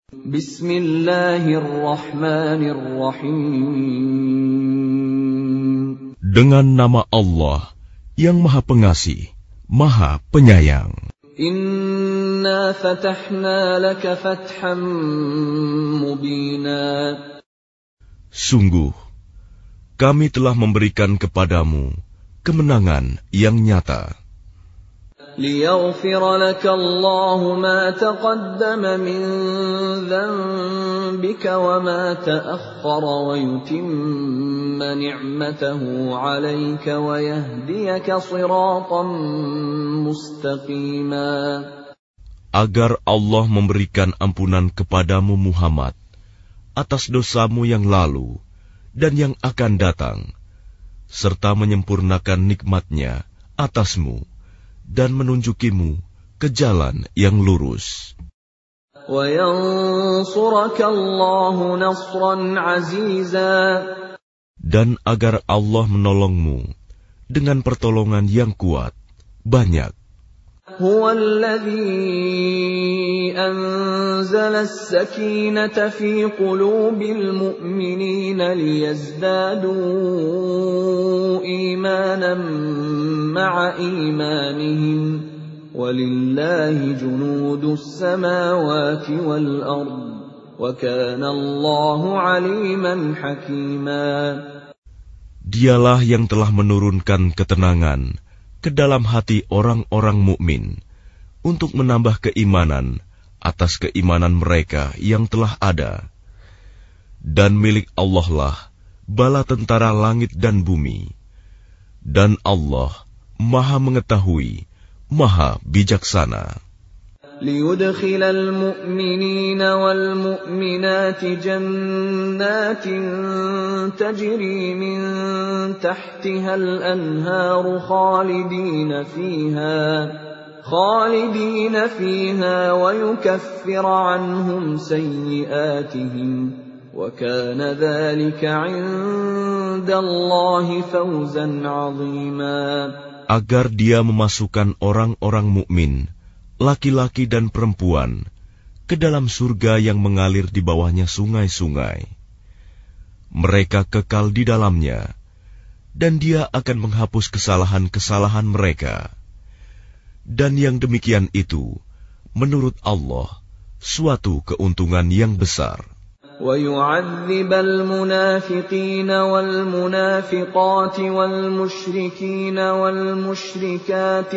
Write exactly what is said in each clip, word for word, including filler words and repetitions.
Bismillahirrahmanirrahim. Dengan nama Allah yang Maha Pengasih, Maha Penyayang. Inna fatahna laka fatham mubina. Sungguh, kami telah memberikan kepadamu kemenangan yang nyata. ليغفر لك الله ما تقدم من ذنبك وما تأخر ويتم نعمته عليك ويهديك صراطا مستقيما. Agar Allah memberikan ampunan kepadamu Muhammad atas dosamu yang lalu dan yang akan datang, serta menyempurnakan nikmat-Nya atasmu dan menunjukimu ke jalan yang lurus. Dan agar Allah menolongmu dengan pertolongan yang kuat, banyak. هو الذي أنزل السكينة في قلوب المؤمنين ليزدادوا إيمانا مع إيمانهم ولله جنود السماوات والأرض وكان الله عليما حكيما. Dialah yang telah menurunkan ketenangan ke dalam hati orang-orang mukmin untuk menambah keimanan atas keimanan mereka yang telah ada. Dan milik Allah lah bala tentara langit dan bumi. Dan Allah Maha mengetahui, Maha bijaksana. ليدخل المؤمنين والمؤمنات جنات تجري من تحتها الأنهار خالدين فيها خالدين فيها ويكفر عنهم سيئاتهم وكان ذلك عند الله فوزا عظيما. Agar Dia memasukkan orang-orang mukmin, laki-laki dan perempuan, ke dalam surga yang mengalir di bawahnya sungai-sungai. Mereka kekal di dalamnya, dan Dia akan menghapus kesalahan-kesalahan mereka. Dan yang demikian itu, menurut Allah, suatu keuntungan yang besar. وَيُعَذِّبَ الْمُنَافِقِينَ وَالْمُنَافِقَاتِ وَالْمُشْرِكِينَ وَالْمُشْرِكَاتِ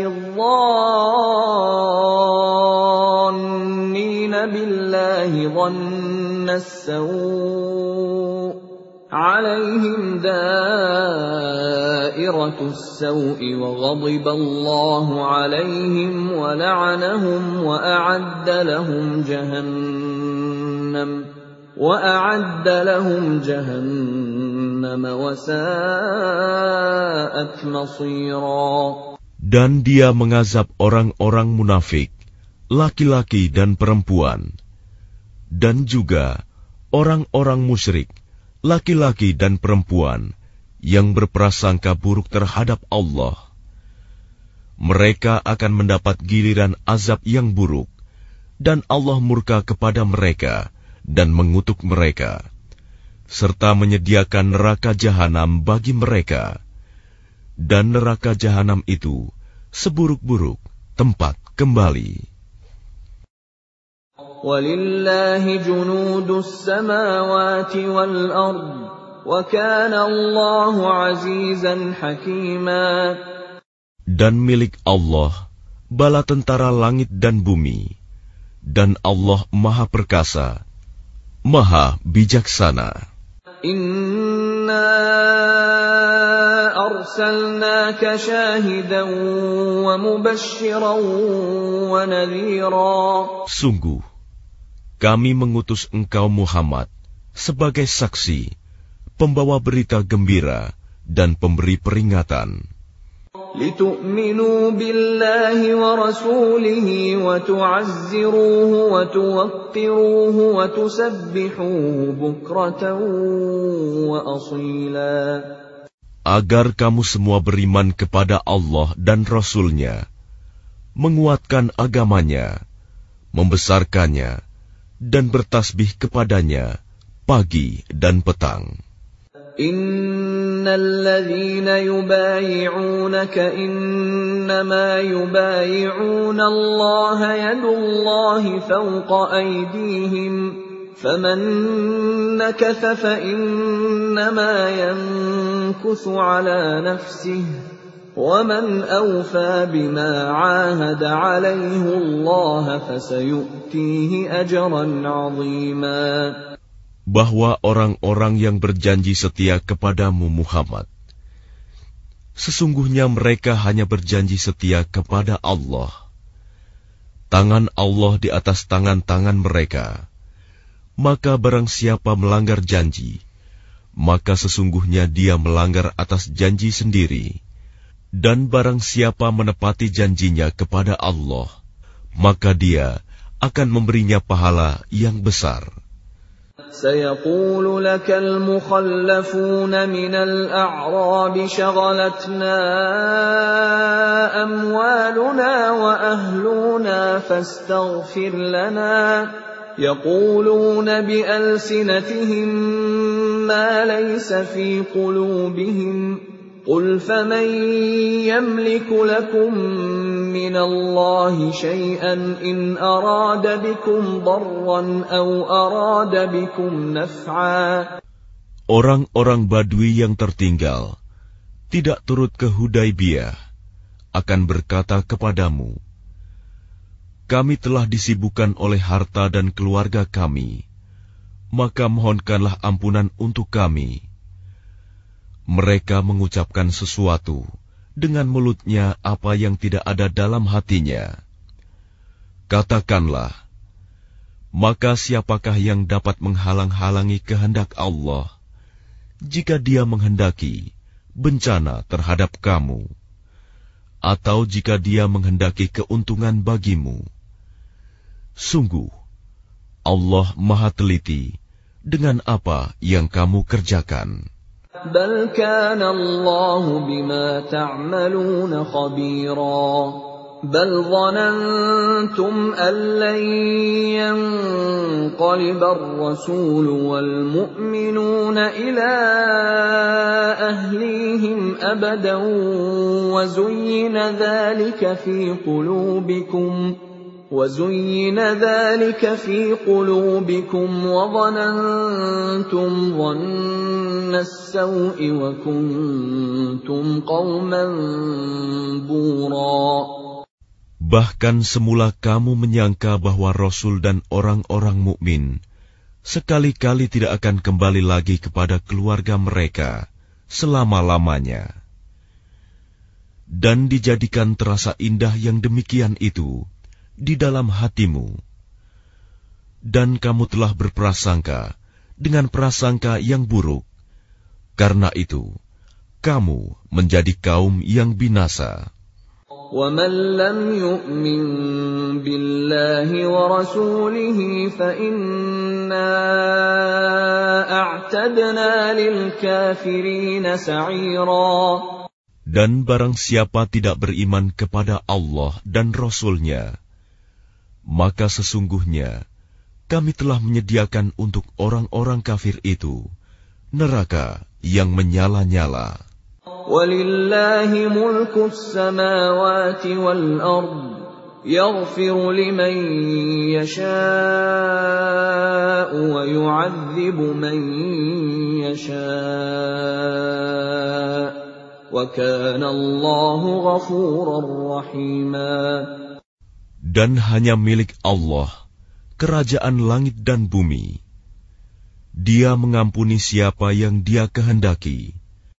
الظَّانِّينَ بِاللَّهِ ظَنَّ السَّوْءِ عَلَيْهِمْ دَائِرَةُ السَّوْءِ وَغَضِبَ اللَّهُ عَلَيْهِمْ وَلَعَنَهُمْ وَأَعَدَّ لَهُمْ جَهَنَّمَ وَأَعَدَّ لَهُمْ جَهَنَّمَ وَسَاءَتْ مَصِيرًا. Dan Dia mengazab orang-orang munafik, laki-laki dan perempuan, dan juga orang-orang musyrik, laki-laki dan perempuan yang berprasangka buruk terhadap Allah. Mereka akan mendapat giliran azab yang buruk, dan Allah murka kepada mereka dan mengutuk mereka, serta menyediakan neraka jahanam bagi mereka. Dan neraka jahanam itu seburuk-buruk tempat kembali. Walillahi junudus samawati wal ard wa kana Allahu azizan hakima. Dan milik Allah bala tentara langit dan bumi, dan Allah Maha Perkasa, Maha Bijaksana. Inna arsalnaka syahidan wa mubasysyiran wa nadhira. Sungguh, kami mengutus engkau Muhammad sebagai saksi, pembawa berita gembira dan pemberi peringatan. لِتُؤْمِنُوا بِاللَّهِ وَرَسُولِهِ وَتُعَزِّرُوهُ وَتُوَقِّرُوهُ وَتُسَبِّحُوهُ بُكْرَةً وَأَصِيلًا. Agar kamu semua beriman kepada Allah dan Rasul-Nya, menguatkan agamanya, membesarkannya, dan bertasbih kepadanya pagi dan petang. Innal ladzina yubayi'unaka innama yubayi'una Allah yadullahi fawqa aydihim faman nakatha fa innama yankuthu ala nafsihi وَمَنْ أَوْفَى بِمَا عَاهَدَ عَلَيْهِ اللَّهَ فَسَيُؤْتِيهِ أَجْرًا عَظِيمًا. Bahwa orang-orang yang berjanji setia kepadamu Muhammad, sesungguhnya mereka hanya berjanji setia kepada Allah. Tangan Allah di atas tangan-tangan mereka. Maka barang siapa melanggar janji, maka sesungguhnya dia melanggar atas janji sendiri. Dan barang siapa menepati janjinya kepada Allah, maka dia akan memberinya pahala yang besar. سيقول لك المخلفون من الأعراب شغلتنا أموالنا وأهلنا فاستغفر لنا يقولون بألسنتهم ما ليس في قلوبهم قل فمن يملك لكم من الله شيئا إن أراد بكم ضرا أو أراد بكم نفعا. Orang-orang Badui yang tertinggal tidak turut ke Hudaibiyah akan berkata kepadamu, kami telah disibukkan oleh harta dan keluarga kami, maka mohonkanlah ampunan untuk kami. Mereka mengucapkan sesuatu dengan mulutnya apa yang tidak ada dalam hatinya. Katakanlah, maka siapakah yang dapat menghalang-halangi kehendak Allah jika Dia menghendaki bencana terhadap kamu, atau jika Dia menghendaki keuntungan bagimu? Sungguh, Allah Maha Teliti dengan apa yang kamu kerjakan. بل كان الله بما تعملون خبيرا بل ظننتم أن لن ينقلب الرسول والمؤمنون إلى أهليهم أبدا وزين ذلك في قلوبكم وَزُيِّنَ ذَلِكَ فِي قُلُوبِكُمْ وَظَنَنْتُمْ ظَنَّ السَّوْءِ وَكُنْتُمْ قَوْمًا بُورًا. Bahkan semula kamu menyangka bahwa Rasul dan orang-orang mukmin sekali-kali tidak akan kembali lagi kepada keluarga mereka selama-lamanya. Dan dijadikan terasa indah yang demikian itu di dalam hatimu, dan kamu telah berprasangka dengan prasangka yang buruk. Karena itu, kamu menjadi kaum yang binasa. وَمَنْ لَمْ يُؤْمِنْ بِاللَّهِ وَرَسُولِهِ فَإِنَّا أَعْتَدْنَا لِلْكَافِرِينَ سَعِيرًا. Dan barang siapa tidak beriman kepada Allah dan Rasul-Nya, maka sesungguhnya kami telah menyediakan untuk orang-orang kafir itu neraka yang menyala-nyala. Walillahi mulkus samawati wal ard yaghfiru liman yasha'u wa yu'adzibu man yasha' wa kana Allahu ghafurar rahima. Dan hanya milik Allah kerajaan langit dan bumi. Dia mengampuni siapa yang Dia kehendaki,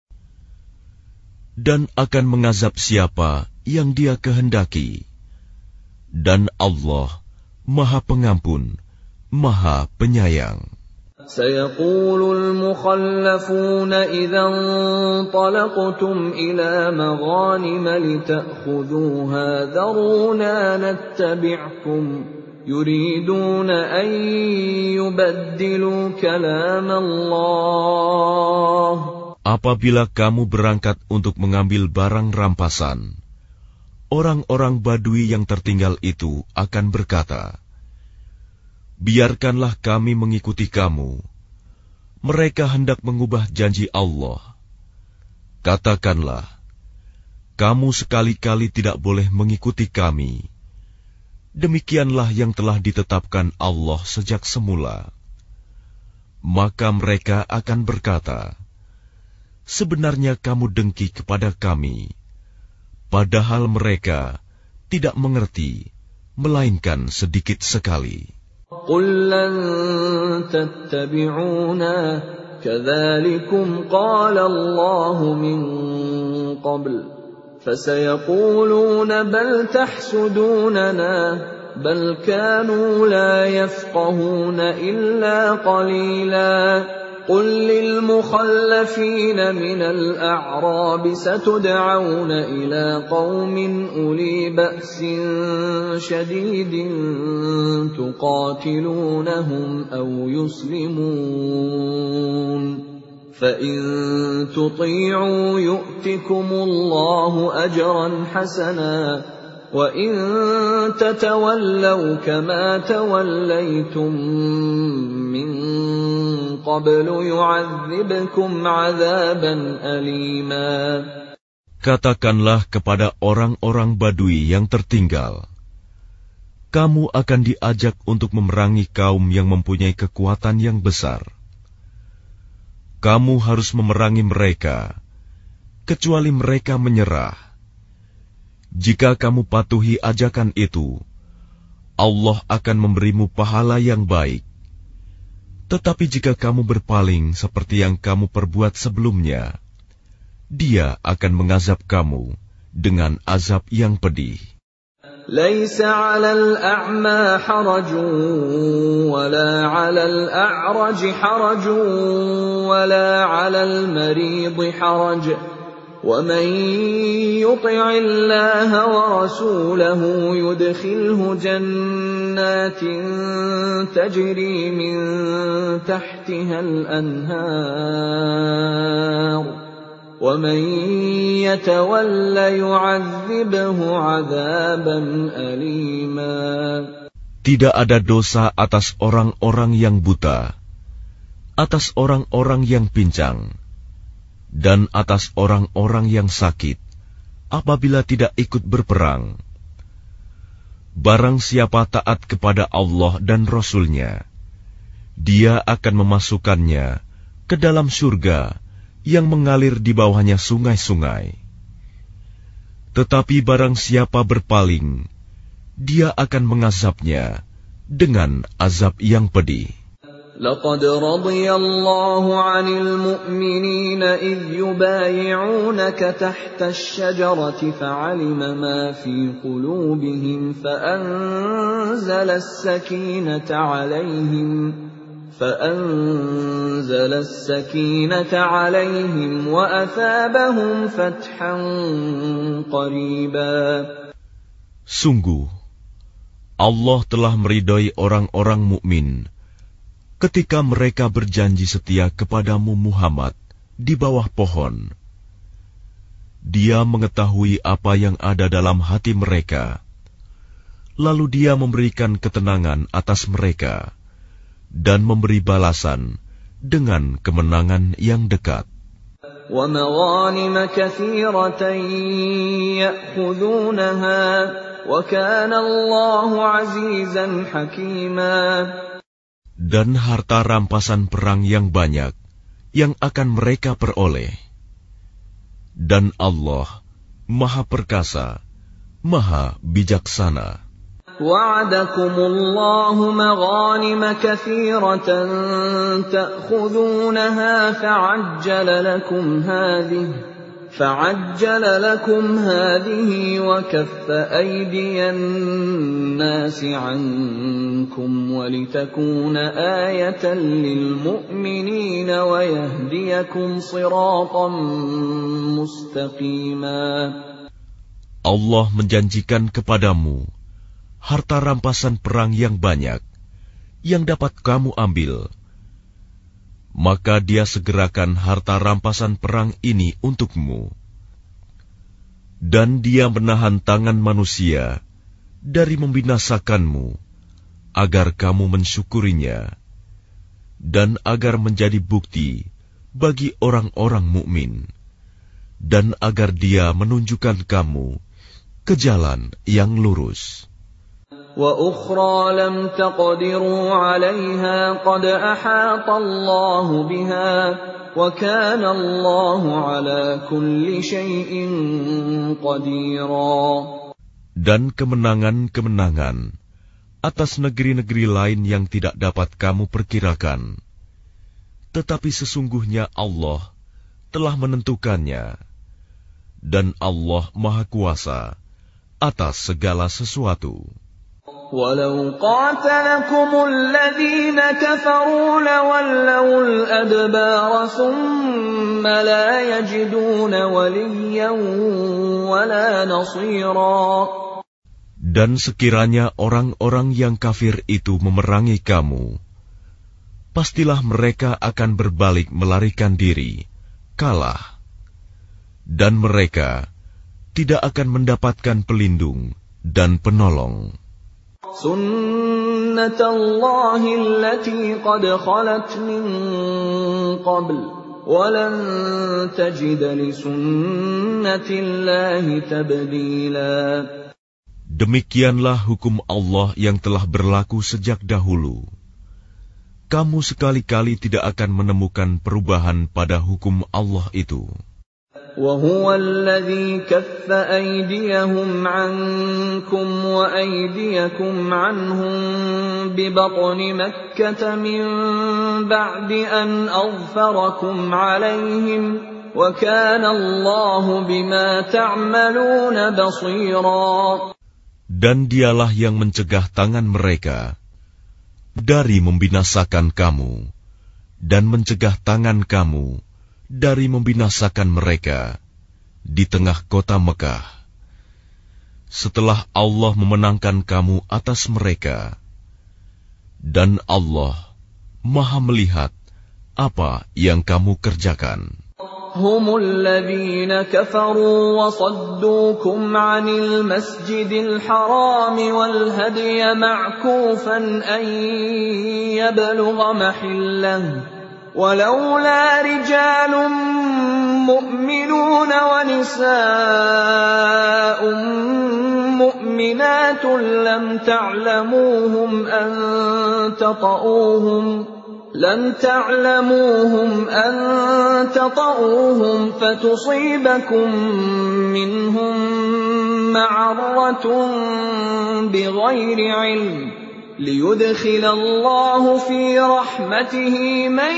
dan akan mengazab siapa yang Dia kehendaki. Dan Allah Maha Pengampun, Maha Penyayang. سيقول المخلفون إذا انطلقتم إلى مغانم لتأخذوها ذرونا نتبعكم يريدون أن يبدلوا كلام الله. Apabila kamu berangkat untuk mengambil barang rampasan, orang-orang Badui yang tertinggal itu akan berkata, biarkanlah kami mengikuti kamu. Mereka hendak mengubah janji Allah. Katakanlah, kamu sekali-kali tidak boleh mengikuti kami. Demikianlah yang telah ditetapkan Allah sejak semula. Maka mereka akan berkata, sebenarnya kamu dengki kepada kami, padahal mereka tidak mengerti, melainkan sedikit sekali. قُل لَّن تَتَّبِعُونَا كَذَلِكُمْ قَالَ اللَّهُ مِن قَبْلُ فَسَيَقُولُونَ بَلْ تَحْسُدُونَنَا بَلْ كَانُوا لَا يَفْقَهُونَ إِلَّا قَلِيلًا قُل لِّلْمُخَلَّفِينَ مِنَ الْأَعْرَابِ سَتُدْعَوْنَ إِلَىٰ قَوْمٍ أُولِي بَأْسٍ شَدِيدٍ تُقَاتِلُونَهُمْ أَوْ يُسْلِمُونَ فَإِن تُطِيعُوا يُؤْتِكُمُ اللَّهُ أَجْرًا حَسَنًا وَإِن تَتَوَلَّوْا كَمَا تَوَلَّيْتُم مِّن قَبْلُ يُعَذِّبْكُمْ عَذَابًا أَلِيمًا. Katakanlah kepada orang-orang Badui yang tertinggal, kamu akan diajak untuk memerangi kaum yang mempunyai kekuatan yang besar. Kamu harus memerangi mereka, kecuali mereka menyerah. Jika kamu patuhi ajakan itu, Allah akan memberimu pahala yang baik. Tetapi jika kamu berpaling seperti yang kamu perbuat sebelumnya, Dia akan mengazab kamu dengan azab yang pedih. لَيْسَ عَلَى الْأَعْمَى حَرَجٌ وَلَا عَلَى الْأَعْرَجِ حَرَجٌ وَلَا عَلَى الْمَرِيضِ حَرَجٌ وَمَن يُطِعِ اللَّهَ وَرَسُولَهُ يُدْخِلْهُ جَنَّاتٍ تَجْرِي مِن تَحْتِهَا الْأَنْهَارُ وَمَن يَتَوَلَّ يُعَذِّبْهُ عَذَابًا أَلِيمًا. Tidak ada dosa atas orang-orang yang buta, atas orang-orang yang pincang, dan atas orang-orang yang sakit, apabila tidak ikut berperang. Barang siapa taat kepada Allah dan Rasul-Nya, Dia akan memasukkannya ke dalam surga yang mengalir di bawahnya sungai-sungai. Tetapi barang siapa berpaling, Dia akan mengazabnya dengan azab yang pedih. لَقَدْ رَضِيَ اللَّهُ عَنِ الْمُؤْمِنِينَ إِذْ يُبَايِعُونَكَ تَحْتَ الشَّجَرَةِ فَعَلِمَ مَا فِي قُلُوبِهِمْ فَأَنزَلَ السَّكِينَةَ عَلَيْهِمْ فَأَنزَلَ السَّكِينَةَ عَلَيْهِمْ وَأَثَابَهُمْ فَتْحًا قَرِيبًا. Sungguh, Allah telah meridai orang-orang mukmin ketika mereka berjanji setia kepadamu Muhammad di bawah pohon. Dia mengetahui apa yang ada dalam hati mereka, lalu Dia memberikan ketenangan atas mereka dan memberi balasan dengan kemenangan yang dekat. وَمَغَانِمَ كَثِيرَةً يَأْخُذُونَهَا وَكَانَ اللَّهُ عَزِيزًا حَكِيمًا. Dan harta rampasan perang yang banyak yang akan mereka peroleh. Dan Allah Maha Perkasa, Maha Bijaksana. وَعَدَكُمُ اللَّهُ مَغَانِمَ كَثِيرَةً تَأْخُذُونَهَا فَعَجَّلَ لَكُمْ هَٰذِهِ فَعَجَّلَ لَكُمْ هَٰذِهِ وَكَفَّ أَيْدِيَ النَّاسِ عَنكُمْ وَلِتَكُونَ آيَةً لِّلْمُؤْمِنِينَ وَيَهْدِيَكُمْ صِرَاطًا مُّسْتَقِيمًا. Allah menjanjikan kepadamu harta rampasan perang yang banyak yang dapat kamu ambil. Maka Dia segerakan harta rampasan perang ini untukmu. Dan Dia menahan tangan manusia dari membinasakanmu, agar kamu mensyukurinya, dan agar menjadi bukti bagi orang-orang mukmin, dan agar Dia menunjukkan kamu ke jalan yang lurus. وَأُخْرَى لَمْ تَقْدِرُوا عَلَيْهَا قَدْ أَحَاطَ اللَّهُ بِهَا وَكَانَ اللَّهُ عَلَى كُلِّ شَيْءٍ قَدِيرًا. Dan kemenangan-kemenangan atas negeri-negeri lain yang tidak dapat kamu perkirakan, tetapi sesungguhnya Allah telah menentukannya, dan Allah Maha Kuasa atas segala sesuatu. وَلَوْ قَاتَلَكُمُ الَّذِينَ كَفَرُوا لَوَلَّوُا الْأَدْبَارَ ثُمَّ لَا يَجِدُونَ وَلِيًّا وَلَا نَصِيرًا. Dan sekiranya orang-orang yang kafir itu memerangi kamu, pastilah mereka akan berbalik melarikan diri, kalah, dan mereka tidak akan mendapatkan pelindung dan penolong. سُنَّةَ اللَّهِ الَّتِي قَدْ خَلَتْ مِن قَبْلُ وَلَن تَجِدَ لِسُنَّةِ اللَّهِ تَبْدِيلًا. Demikianlah hukum Allah yang telah berlaku sejak dahulu. Kamu sekali-kali tidak akan menemukan perubahan pada hukum Allah itu. وَهُوَ الَّذِي كَفَّ أَيْدِيَهُمْ عَنكُمْ وَأَيْدِيَكُمْ عَنْهُمْ بِبَطْنِ مَكَّةَ مِنْ بَعْدِ أَنْ أَظْفَرَكُمْ عَلَيْهِمْ وَكَانَ اللَّهُ بِمَا تَعْمَلُونَ بَصِيرًا. Dan Dialah yang mencegah tangan mereka dari membinasakan kamu, dan mencegah tangan kamu dari membinasakan mereka di tengah kota Mekah, setelah Allah memenangkan kamu atas mereka. Dan Allah Maha melihat apa yang kamu kerjakan. هم الذين كفروا وصدوكم عن المسجد الحرام والهدي معكوفا أن يبلغ محله ولولا رجال مؤمنون ونساء مؤمنات لم تعلموهم أن تطؤوهم لم تعلموهم أن تطؤوهم فتصيبكم منهم معرة بغير علم ليدخل الله في رحمته من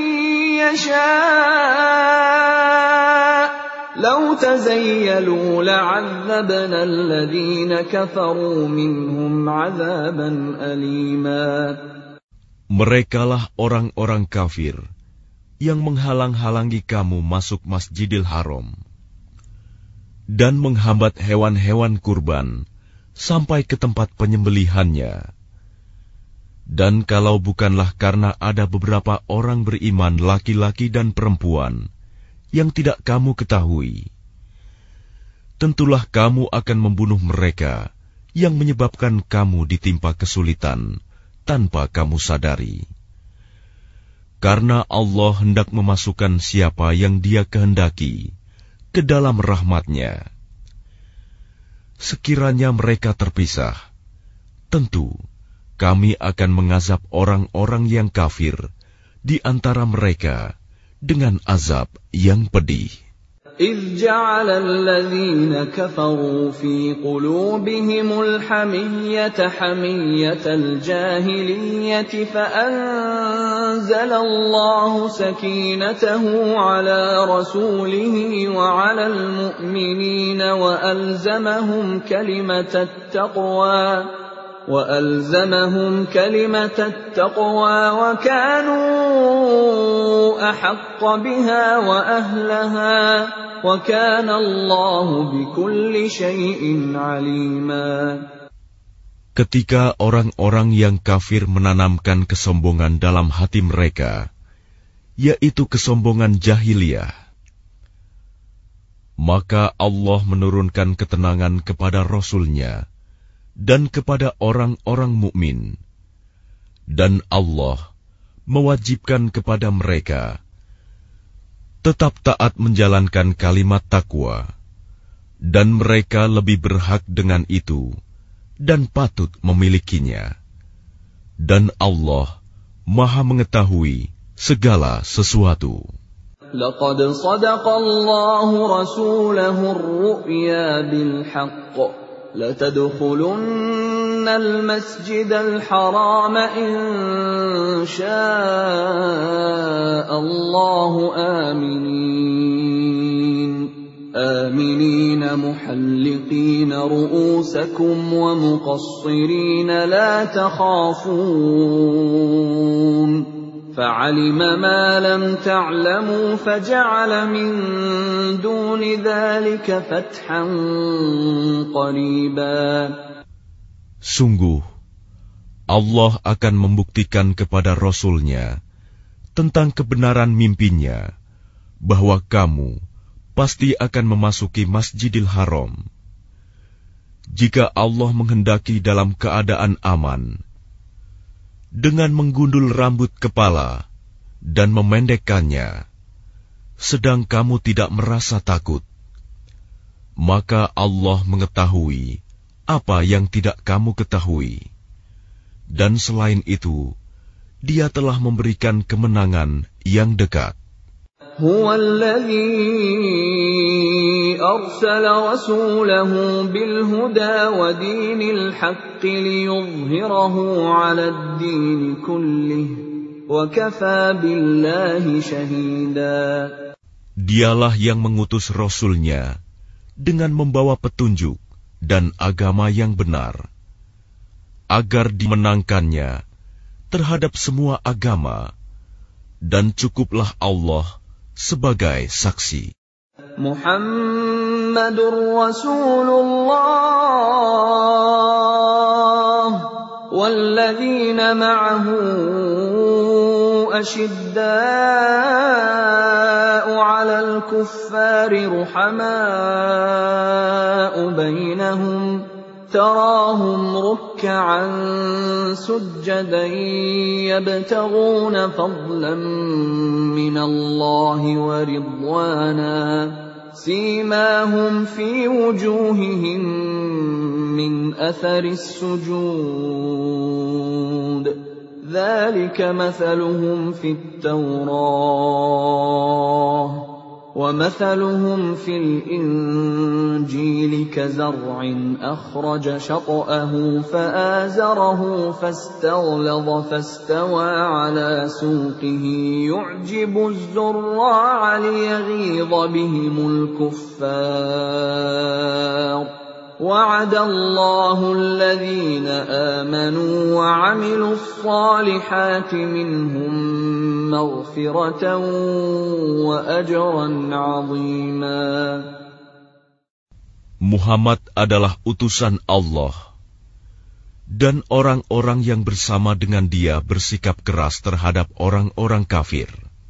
يشاء لو تزيلوا لعذبنا الذين كفروا منهم عذابا أليما. Merekalah orang-orang kafir yang menghalang-halangi kamu masuk Masjidil Haram dan menghambat hewan-hewan kurban sampai ke tempat penyembelihannya. Dan kalau bukanlah karena ada beberapa orang beriman laki-laki dan perempuan yang tidak kamu ketahui, tentulah kamu akan membunuh mereka yang menyebabkan kamu ditimpa kesulitan tanpa kamu sadari. Karena Allah hendak memasukkan siapa yang Dia kehendaki ke dalam rahmat-Nya. Sekiranya mereka terpisah, tentu kami akan mengazab orang-orang yang kafir di antara mereka dengan azab yang pedih. إذ جعل الذين كفروا في قلوبهم الحمية حمية الجاهلية فأنزل الله سكينته على رسوله وعلى المؤمنين وألزمهم كلمة التقوى وألزمهم كلمة التقوى وكانوا أحق بها وأهلها وكان الله بكل شيء عليما. Ketika orang-orang yang kafir menanamkan kesombongan dalam hati mereka, yaitu kesombongan jahiliyah, maka Allah menurunkan ketenangan kepada Rasul-Nya dan kepada orang-orang mukmin Dan Allah mewajibkan kepada mereka tetap taat menjalankan kalimat takwa, dan mereka lebih berhak dengan itu dan patut memilikinya. Dan Allah Maha mengetahui segala sesuatu. لقد صدق الله رسوله الرؤيا بالحق لتدخلن المسجد الحرام إن شاء الله آمنين آمنين محلقين رؤوسكم ومقصرين لا تخافون فعلم ما لم تعلموا فجعل من دون ذلك فتحا قريبا. Sungguh, Allah akan membuktikan kepada Rasul-Nya tentang kebenaran mimpinya bahwa kamu pasti akan memasuki Masjidil Haram. Jika Allah menghendaki dalam keadaan aman, dengan menggundul rambut kepala dan memendekkannya, sedang kamu tidak merasa takut, maka Allah mengetahui apa yang tidak kamu ketahui. Dan selain itu, Dia telah memberikan kemenangan yang dekat. هو الذي أرسل رسوله بالهدى ودين الحق ليظهره على الدين كله وكفى بالله شهيدا. Dialah yang mengutus Rasul-Nya dengan membawa petunjuk dan agama yang benar, agar dimenangkannya terhadap semua agama, dan cukuplah Allah sebagai saksi. Muhammadur Rasulullah walladzina ma'ahu ashidda'u 'alal kuffari ruhamaa'u bainahum تراهم ركعا سجدا يبتغون فضلا من الله ورضوانا سيماهم في وجوههم من أثر السجود ذلك مثلهم في التوراة ومثلهم في الإنجيل كزرع أخرج شطأه فآزره فاستغلظ فاستوى على سوقه يعجب الزراع ليغيظ بهم الكفار وعد الله الذين آمنوا وعملوا الصالحات منهم مغفرة وأجرا عظيما. Muhammad adalah utusan Allah, dan orang-orang yang bersama dengan dia bersikap keras terhadap orang-orang kafir,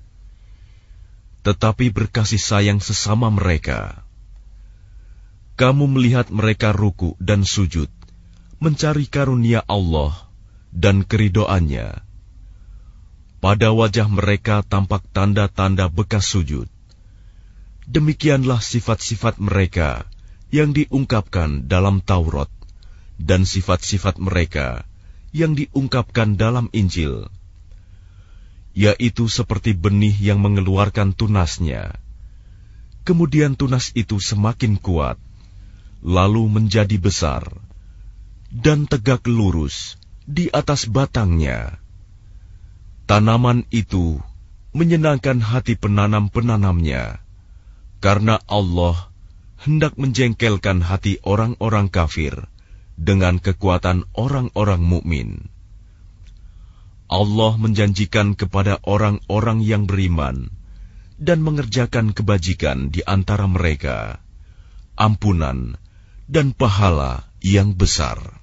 tetapi berkasih sayang sesama mereka. Kamu melihat mereka ruku dan sujud, mencari karunia Allah dan keridoannya. Pada wajah mereka tampak tanda-tanda bekas sujud. Demikianlah sifat-sifat mereka yang diungkapkan dalam Taurat, dan sifat-sifat mereka yang diungkapkan dalam Injil, yaitu seperti benih yang mengeluarkan tunasnya. Kemudian tunas itu semakin kuat, lalu menjadi besar, dan tegak lurus di atas batangnya. Tanaman itu menyenangkan hati penanam-penanamnya, karena Allah hendak menjengkelkan hati orang-orang kafir dengan kekuatan orang-orang mukmin. Allah menjanjikan kepada orang-orang yang beriman dan mengerjakan kebajikan di antara mereka ampunan dan pahala yang besar.